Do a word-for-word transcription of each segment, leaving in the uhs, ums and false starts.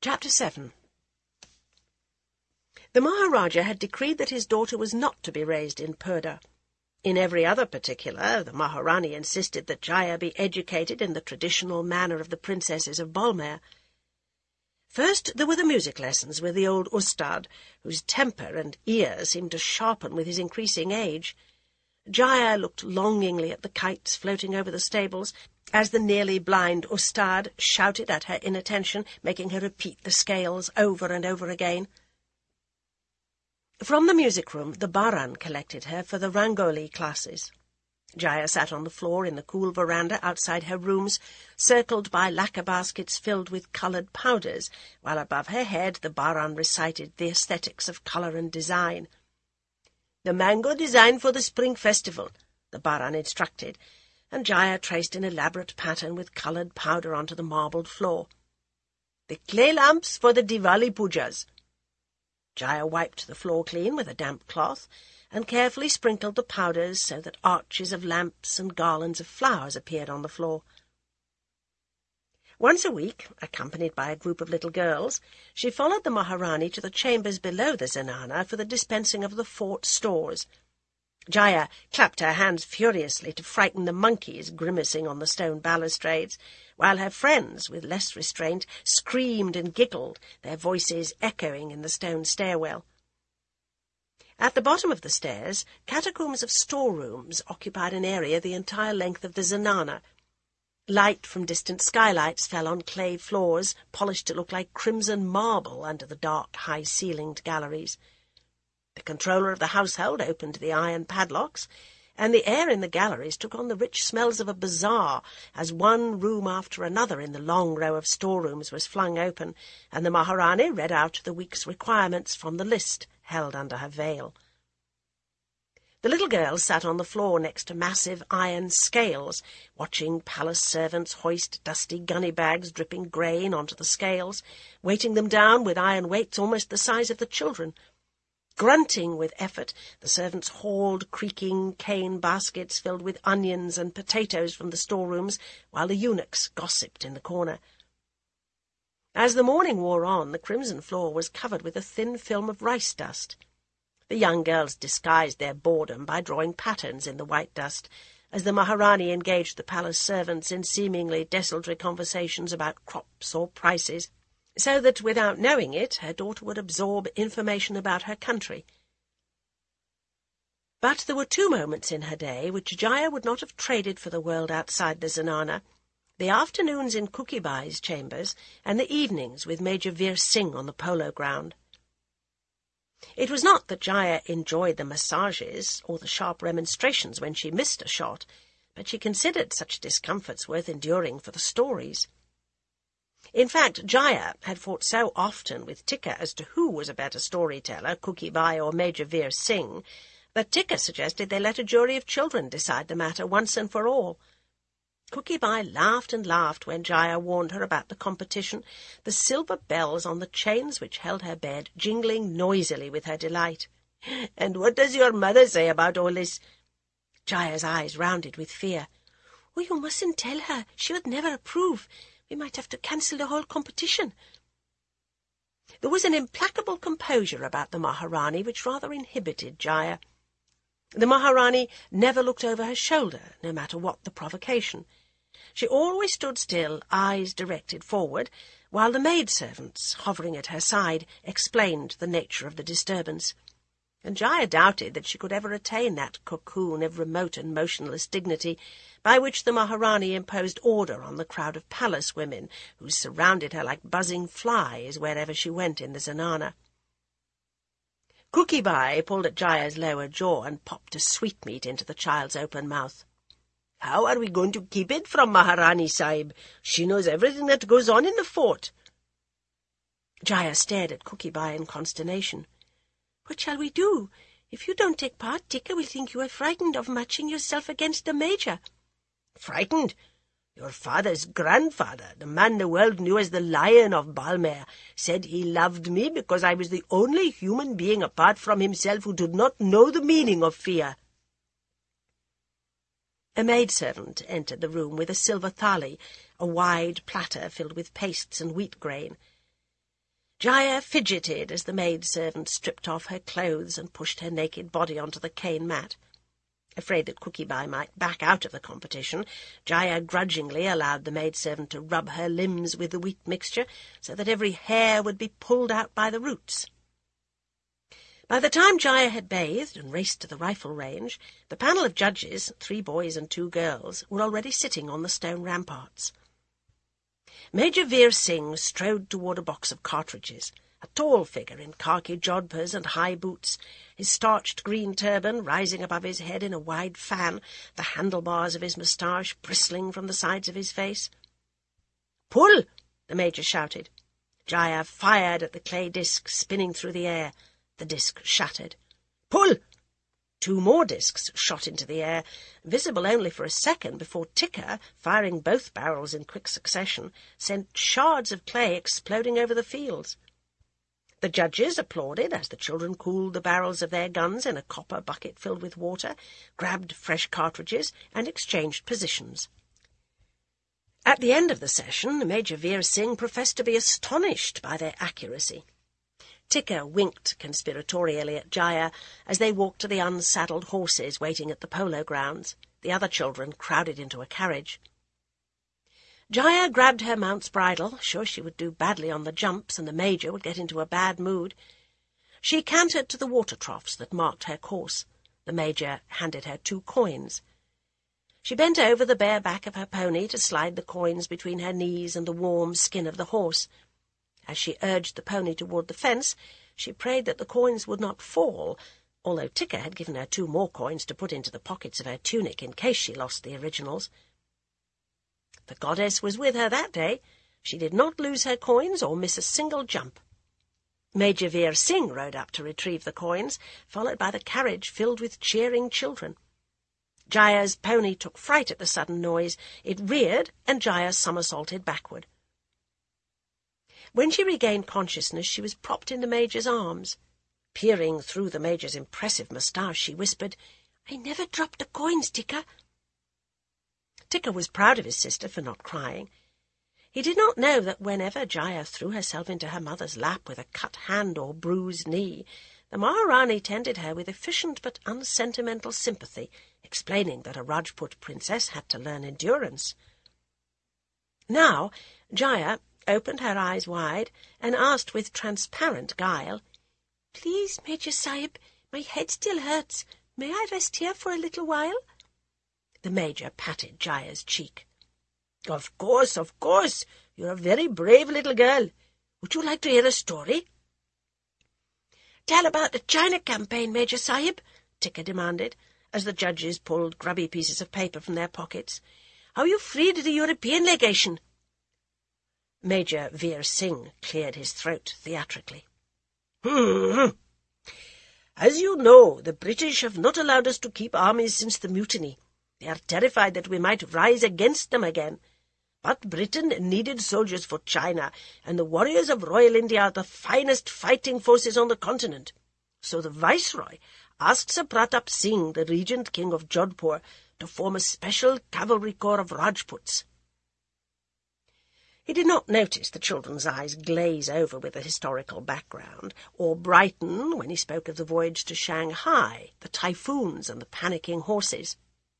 Chapter seven. The Maharaja had decreed that his daughter was not to be raised in Purdah. In every other particular, the Maharani insisted that Jaya be educated in the traditional manner of the princesses of Bolmer. First there were the music lessons with the old Ustad, whose temper and ear seemed to sharpen with his increasing age. Jaya looked longingly at the kites floating over the stables, as the nearly blind Ustad shouted at her inattention, making her repeat the scales over and over again. From the music-room, the Baran collected her for the Rangoli classes. Jaya sat on the floor in the cool veranda outside her rooms, circled by lacquer baskets filled with coloured powders, while above her head the Baran recited the aesthetics of colour and design. "The mango design for the spring festival," the Baran instructed, and Jaya traced an elaborate pattern with coloured powder onto the marbled floor. "The clay lamps for the Diwali pujas." Jaya wiped the floor clean with a damp cloth, and carefully sprinkled the powders so that arches of lamps and garlands of flowers appeared on the floor. Once a week, accompanied by a group of little girls, she followed the Maharani to the chambers below the zenana for the dispensing of the fort stores. Jaya clapped her hands furiously to frighten the monkeys grimacing on the stone balustrades, while her friends, with less restraint, screamed and giggled, their voices echoing in the stone stairwell. At the bottom of the stairs, catacombs of storerooms occupied an area the entire length of the zenana. Light from distant skylights fell on clay floors, polished to look like crimson marble under the dark, high-ceilinged galleries. The controller of the household opened the iron padlocks, and the air in the galleries took on the rich smells of a bazaar as one room after another in the long row of storerooms was flung open, and the Maharani read out the week's requirements from the list held under her veil. The little girls sat on the floor next to massive iron scales, watching palace servants hoist dusty gunny bags dripping grain onto the scales, weighting them down with iron weights almost the size of the children. Grunting with effort, the servants hauled creaking cane baskets filled with onions and potatoes from the storerooms, while the eunuchs gossiped in the corner. As the morning wore on, the crimson floor was covered with a thin film of rice dust. The young girls disguised their boredom by drawing patterns in the white dust, as the Maharani engaged the palace servants in seemingly desultory conversations about crops or prices, so that, without knowing it, her daughter would absorb information about her country. But there were two moments in her day which Jaya would not have traded for the world outside the zenana: the afternoons in Kukibai's chambers, and the evenings with Major Veer Singh on the polo ground. It was not that Jaya enjoyed the massages or the sharp remonstrations when she missed a shot, but she considered such discomforts worth enduring for the stories. In fact, Jaya had fought so often with Tikka as to who was a better storyteller, Kukibai or Major Veer Singh, that Tikka suggested they let a jury of children decide the matter once and for all. Kukibai laughed and laughed when Jaya warned her about the competition, the silver bells on the chains which held her bed jingling noisily with her delight. "And what does your mother say about all this?" Jaya's eyes rounded with fear. "Oh, you mustn't tell her. She would never approve. We might have to cancel the whole competition." There was an implacable composure about the Maharani which rather inhibited Jaya. The Maharani never looked over her shoulder, no matter what the provocation. She always stood still, eyes directed forward, while the maidservants, hovering at her side, explained the nature of the disturbance. And Jaya doubted that she could ever attain that cocoon of remote and motionless dignity by which the Maharani imposed order on the crowd of palace women who surrounded her like buzzing flies wherever she went in the zenana. Kukibai pulled at Jaya's lower jaw and popped a sweetmeat into the child's open mouth. "How are we going to keep it from Maharani Sahib? She knows everything that goes on in the fort." Jaya stared at Kukibai in consternation. "What shall we do? If you don't take part, Tikka will think you are frightened of matching yourself against the Major." "Frightened? Your father's grandfather, the man the world knew as the Lion of Balmer, said he loved me because I was the only human being apart from himself who did not know the meaning of fear." A maidservant entered the room with a silver thali, a wide platter filled with pastes and wheat grain. Jaya fidgeted as the maid-servant stripped off her clothes and pushed her naked body onto the cane mat. Afraid that Cookie-Bai might back out of the competition, Jaya grudgingly allowed the maid-servant to rub her limbs with the wheat mixture so that every hair would be pulled out by the roots. By the time Jaya had bathed and raced to the rifle range, the panel of judges, three boys and two girls, were already sitting on the stone ramparts. Major Veer Singh strode toward a box of cartridges, a tall figure in khaki jodhpurs and high boots, his starched green turban rising above his head in a wide fan, the handlebars of his moustache bristling from the sides of his face. "Pull!" the major shouted. Jaya fired at the clay disc spinning through the air. The disc shattered. "Pull!" Two more discs shot into the air, visible only for a second before Tikka, firing both barrels in quick succession, sent shards of clay exploding over the fields. The judges applauded as the children cooled the barrels of their guns in a copper bucket filled with water, grabbed fresh cartridges, and exchanged positions. At the end of the session, Major Veer Singh professed to be astonished by their accuracy. Tikka winked conspiratorially at Jaya as they walked to the unsaddled horses waiting at the polo grounds. The other children crowded into a carriage. Jaya grabbed her mount's bridle, sure she would do badly on the jumps and the major would get into a bad mood. She cantered to the water troughs that marked her course. The major handed her two coins. She bent over the bare back of her pony to slide the coins between her knees and the warm skin of the horse. As she urged the pony toward the fence, she prayed that the coins would not fall, although Tikka had given her two more coins to put into the pockets of her tunic in case she lost the originals. The goddess was with her that day. She did not lose her coins or miss a single jump. Major Veer Singh rode up to retrieve the coins, followed by the carriage filled with cheering children. Jaya's pony took fright at the sudden noise. It reared, and Jaya somersaulted backward. When she regained consciousness, she was propped in the Major's arms. Peering through the Major's impressive moustache, she whispered, "I never dropped the coins, Tikka." Tikka was proud of his sister for not crying. He did not know that whenever Jaya threw herself into her mother's lap with a cut hand or bruised knee, the Maharani tended her with efficient but unsentimental sympathy, explaining that a Rajput princess had to learn endurance. Now, Jaya opened her eyes wide and asked with transparent guile, "Please, Major Sahib, my head still hurts. May I rest here for a little while?" The Major patted Jaya's cheek. "Of course, of course. You're a very brave little girl. Would you like to hear a story?" "Tell about the China campaign, Major Sahib," Tikka demanded, as the judges pulled grubby pieces of paper from their pockets. "How you freed the European legation." Major Veer Singh cleared his throat theatrically. Hmm. "As you know, the British have not allowed us to keep armies since the mutiny. They are terrified that we might rise against them again. But Britain needed soldiers for China, and the warriors of Royal India are the finest fighting forces on the continent. So the Viceroy asked Sir Pratap Singh, the Regent King of Jodhpur, to form a special cavalry corps of Rajputs." He did not notice the children's eyes glaze over with the historical background, or brighten when he spoke of the voyage to Shanghai, the typhoons, and the panicking horses.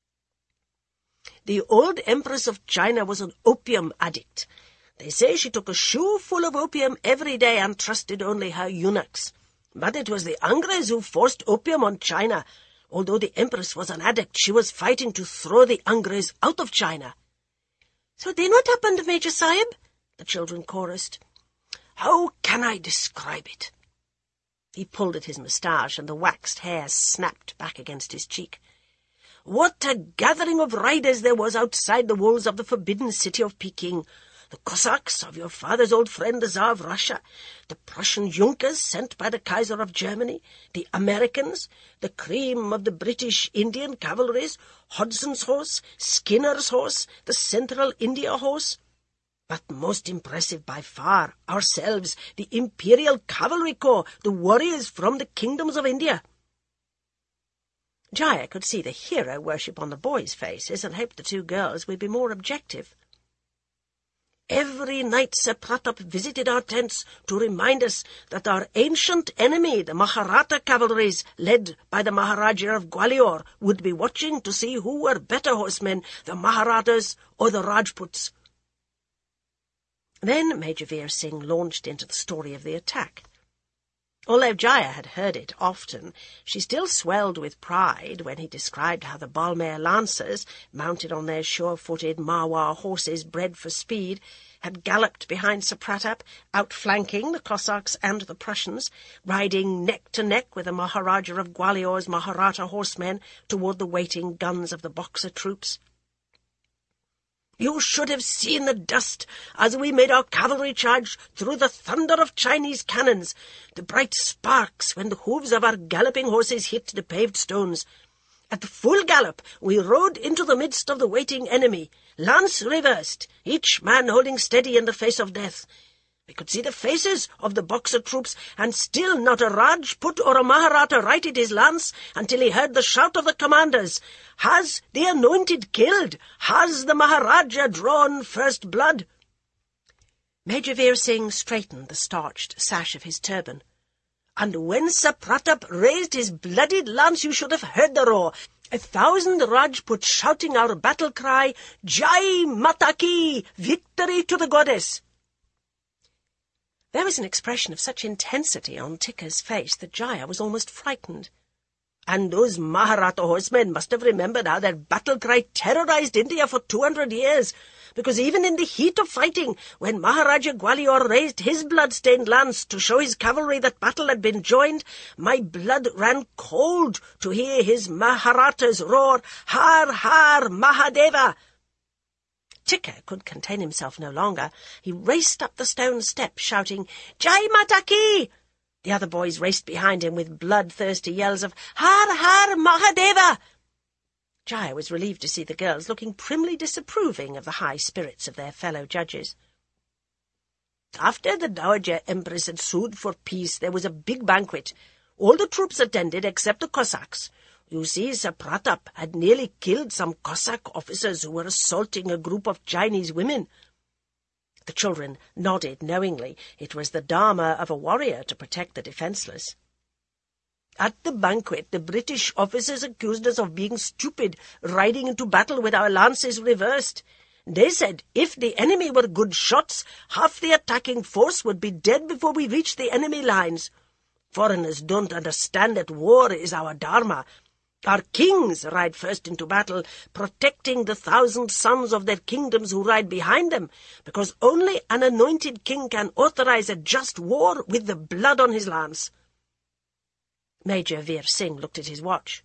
"The old Empress of China was an opium addict. They say she took a shoe full of opium every day and trusted only her eunuchs. But it was the Angres who forced opium on China. Although the Empress was an addict, she was fighting to throw the Angres out of China." "So then what happened, Major Sahib?" the children chorused. "How can I describe it?" He pulled at his moustache, and the waxed hair snapped back against his cheek. "What a gathering of riders there was outside the walls of the forbidden city of Peking. The Cossacks of your father's old friend, the Tsar of Russia, the Prussian Junkers sent by the Kaiser of Germany, the Americans, the cream of the British Indian cavalries, Hodson's horse, Skinner's horse, the Central India horse. But most impressive by far, ourselves, the Imperial Cavalry Corps, the warriors from the kingdoms of India." Jaya could see the hero worship on the boys' faces and hoped the two girls would be more objective. Every night Sir Pratap visited our tents to remind us that our ancient enemy, the Maharatha cavalries, led by the Maharaja of Gwalior, would be watching to see who were better horsemen, the Maharathas or the Rajputs. Then Major Veer Singh launched into the story of the attack. Although Jaya had heard it often, she still swelled with pride when he described how the Balmair Lancers, mounted on their sure-footed Marwar horses bred for speed, had galloped behind Sir Pratap, outflanking the Cossacks and the Prussians, riding neck to neck with the Maharaja of Gwalior's Maharatha horsemen toward the waiting guns of the Boxer troops. You should have seen the dust as we made our cavalry charge through the thunder of Chinese cannons, the bright sparks when the hooves of our galloping horses hit the paved stones. At full gallop we rode into the midst of the waiting enemy, lance reversed, each man holding steady in the face of death. We could see the faces of the Boxer troops, and still not a Rajput or a Maharatha righted his lance until he heard the shout of the commanders. Has the anointed killed? Has the Maharaja drawn first blood? Major Veer Singh straightened the starched sash of his turban. And when Sir Pratap raised his bloodied lance, you should have heard the roar. A thousand Rajputs shouting our battle cry, Jai Mata Ki, victory to the goddess. There was an expression of such intensity on Tikka's face that Jaya was almost frightened. And those Maharatha horsemen must have remembered how their battle cry terrorized India for two hundred years, because even in the heat of fighting, when Maharaja Gwalior raised his blood-stained lance to show his cavalry that battle had been joined, my blood ran cold to hear his Maharathas roar, Har Har Mahadeva! Tikka could contain himself no longer. He raced up the stone steps, shouting, Jai Mata Ki! The other boys raced behind him with bloodthirsty yells of Har Har Mahadeva! Jaya was relieved to see the girls looking primly disapproving of the high spirits of their fellow judges. After the Dowager Empress had sued for peace, there was a big banquet. All the troops attended except the Cossacks. You see, Sir Pratap had nearly killed some Cossack officers who were assaulting a group of Chinese women. The children nodded knowingly. It was the dharma of a warrior to protect the defenceless. At the banquet, the British officers accused us of being stupid, riding into battle with our lances reversed. They said if the enemy were good shots, half the attacking force would be dead before we reached the enemy lines. Foreigners don't understand that war is our dharma. Our kings ride first into battle, protecting the thousand sons of their kingdoms who ride behind them, because only an anointed king can authorize a just war with the blood on his lance. Major Veer Singh looked at his watch.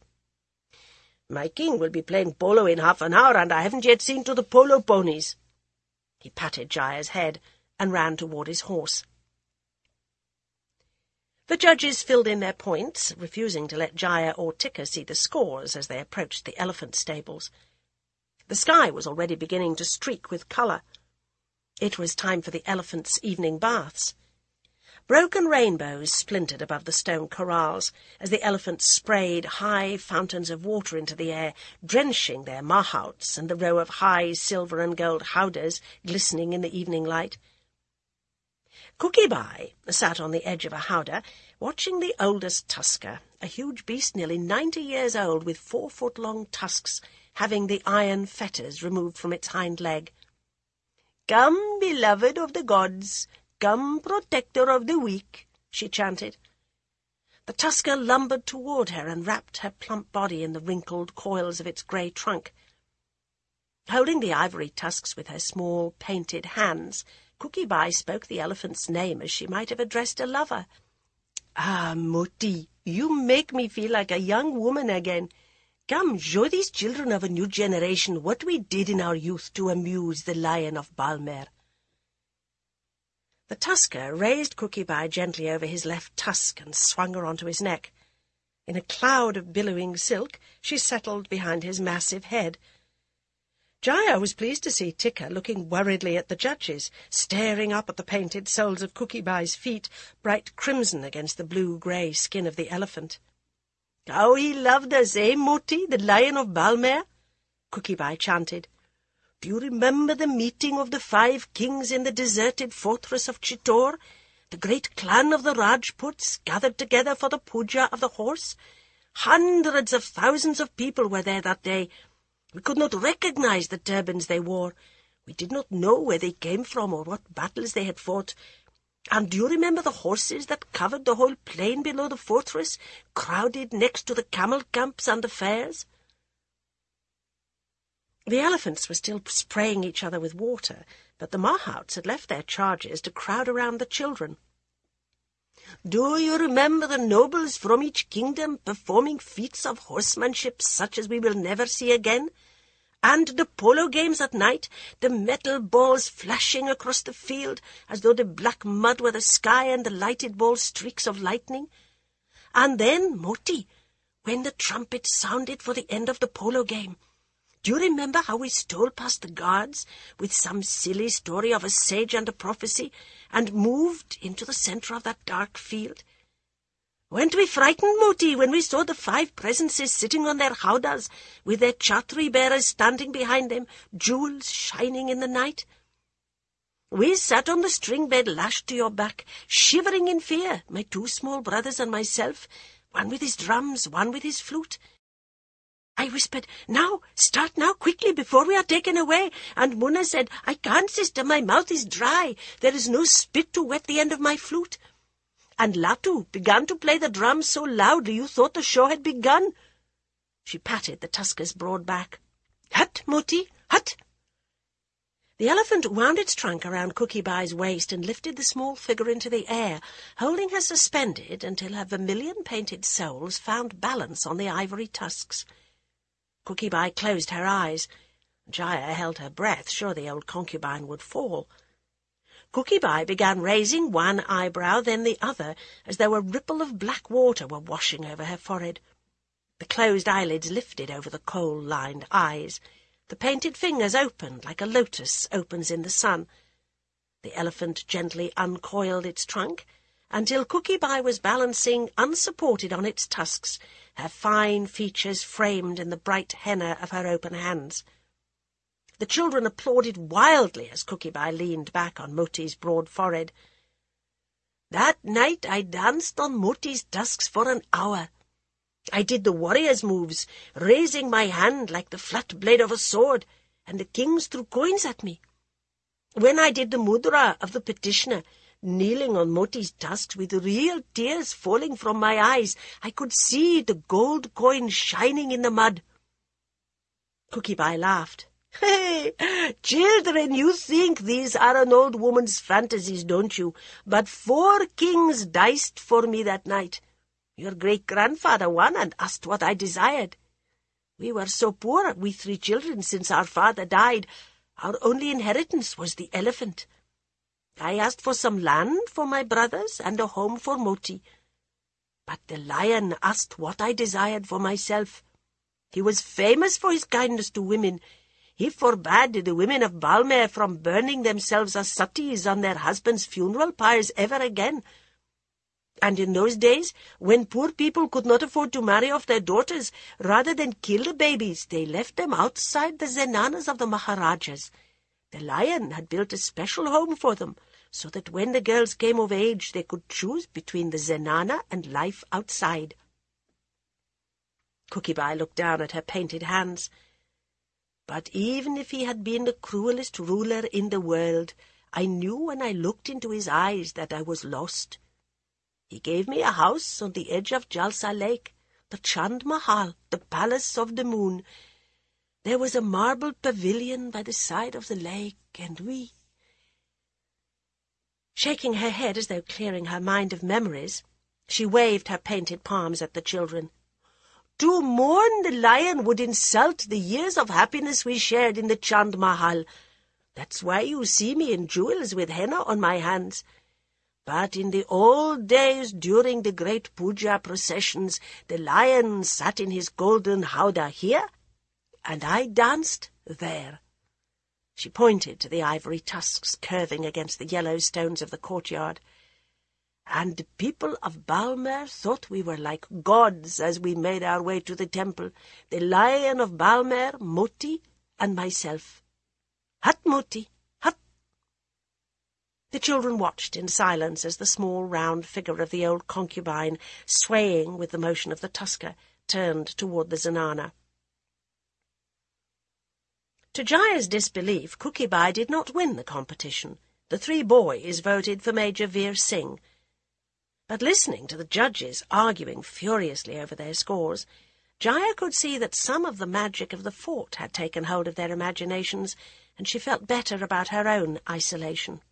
My king will be playing polo in half an hour, and I haven't yet seen to the polo ponies. He patted Jaya's head and ran toward his horse. The judges filled in their points, refusing to let Jaya or Tikka see the scores as they approached the elephant stables. The sky was already beginning to streak with colour. It was time for the elephants' evening baths. Broken rainbows splintered above the stone corrals as the elephants sprayed high fountains of water into the air, drenching their mahouts and the row of high silver and gold howdahs glistening in the evening light. Cookie Bai sat on the edge of a howdah, watching the oldest tusker, a huge beast nearly ninety years old with four-foot-long tusks, having the iron fetters removed from its hind leg. "Come, beloved of the gods, come, protector of the weak," she chanted. The tusker lumbered toward her and wrapped her plump body in the wrinkled coils of its grey trunk. Holding the ivory tusks with her small, painted hands, Cookie Bai spoke the elephant's name as she might have addressed a lover. "Ah, Moti, you make me feel like a young woman again. Come, show these children of a new generation what we did in our youth to amuse the Lion of Balmair." The tusker raised Cookie Bai gently over his left tusk and swung her onto his neck. In a cloud of billowing silk, she settled behind his massive head. Jaya was pleased to see Tikka looking worriedly at the judges, staring up at the painted soles of Cookie Bai's feet, bright crimson against the blue-grey skin of the elephant. "How he loved us, eh, Moti, the Lion of Balmair?" Cookie Bai chanted. Do you remember the meeting of the five kings in the deserted fortress of Chittor? The great clan of the Rajputs gathered together for the puja of the horse? Hundreds of thousands of people were there that day. We could not recognize the turbans they wore. We did not know where they came from or what battles they had fought. And do you remember the horses that covered the whole plain below the fortress, crowded next to the camel camps and the fairs? The elephants were still spraying each other with water, but the mahouts had left their charges to crowd around the children. Do you remember the nobles from each kingdom performing feats of horsemanship such as we will never see again? And the polo games at night, the metal balls flashing across the field as though the black mud were the sky and the lighted balls streaks of lightning? And then, Moti, when the trumpet sounded for the end of the polo game, do you remember how we stole past the guards with some silly story of a sage and a prophecy and moved into the centre of that dark field? Weren't we frightened, Moti, when we saw the five presences sitting on their howdahs with their chatri bearers standing behind them, jewels shining in the night? We sat on the string bed lashed to your back, shivering in fear, my two small brothers and myself, one with his drums, one with his flute. I whispered, "Now, start now, quickly, before we are taken away." And Munna said, "I can't, sister, my mouth is dry. There is no spit to wet the end of my flute." And Latu began to play the drums so loudly you thought the show had begun. She patted the tusker's broad back. "Hut, Moti, hut!" The elephant wound its trunk around Cookie Bai's waist and lifted the small figure into the air, holding her suspended until her vermilion-painted soles found balance on the ivory tusks. Cookie Bai closed her eyes. Jaya held her breath, sure the old concubine would fall. Cookie Bai began raising one eyebrow, then the other, as though a ripple of black water were washing over her forehead. The closed eyelids lifted over the coal-lined eyes. The painted fingers opened like a lotus opens in the sun. The elephant gently uncoiled its trunk until Cookie Bai was balancing unsupported on its tusks, her fine features framed in the bright henna of her open hands. The children applauded wildly as Cookie Bai leaned back on Moti's broad forehead. That night I danced on Moti's tusks for an hour. I did the warrior's moves, raising my hand like the flat blade of a sword, and the kings threw coins at me. When I did the mudra of the petitioner, kneeling on Moti's tusks with real tears falling from my eyes, I could see the gold coin shining in the mud. Cookie Bai laughed. "Hey, children, you think these are an old woman's fantasies, don't you? But four kings diced for me that night. Your great-grandfather won and asked what I desired. We were so poor, we three children, since our father died. Our only inheritance was the elephant. I asked for some land for my brothers and a home for Moti. But the lion asked what I desired for myself. He was famous for his kindness to women. He forbade the women of Balmer from burning themselves as satis on their husbands' funeral pyres ever again. And in those days, when poor people could not afford to marry off their daughters, rather than kill the babies, they left them outside the zenanas of the Maharajas. The lion had built a special home for them, so that when the girls came of age, they could choose between the zenana and life outside." Cookie Bai looked down at her painted hands. "But even if he had been the cruelest ruler in the world, I knew when I looked into his eyes that I was lost. He gave me a house on the edge of Jalsa Lake, the Chand Mahal, the palace of the moon. There was a marble pavilion by the side of the lake, and we—" Shaking her head as though clearing her mind of memories, she waved her painted palms at the children. "To mourn the lion would insult the years of happiness we shared in the Chand Mahal. That's why you see me in jewels with henna on my hands. But in the old days, during the great puja processions, the lion sat in his golden howdah here, and I danced there." She pointed to the ivory tusks curving against the yellow stones of the courtyard. "And the people of Balmer thought we were like gods as we made our way to the temple, the lion of Balmer, Moti, and myself. Hut-muti, hut. The children watched in silence as the small round figure of the old concubine, swaying with the motion of the tusker, turned toward the zenana. To Jaya's disbelief, Cookie-Bai did not win the competition. The three boys voted for Major Veer Singh. But listening to the judges arguing furiously over their scores, Jaya could see that some of the magic of the fort had taken hold of their imaginations, and she felt better about her own isolation.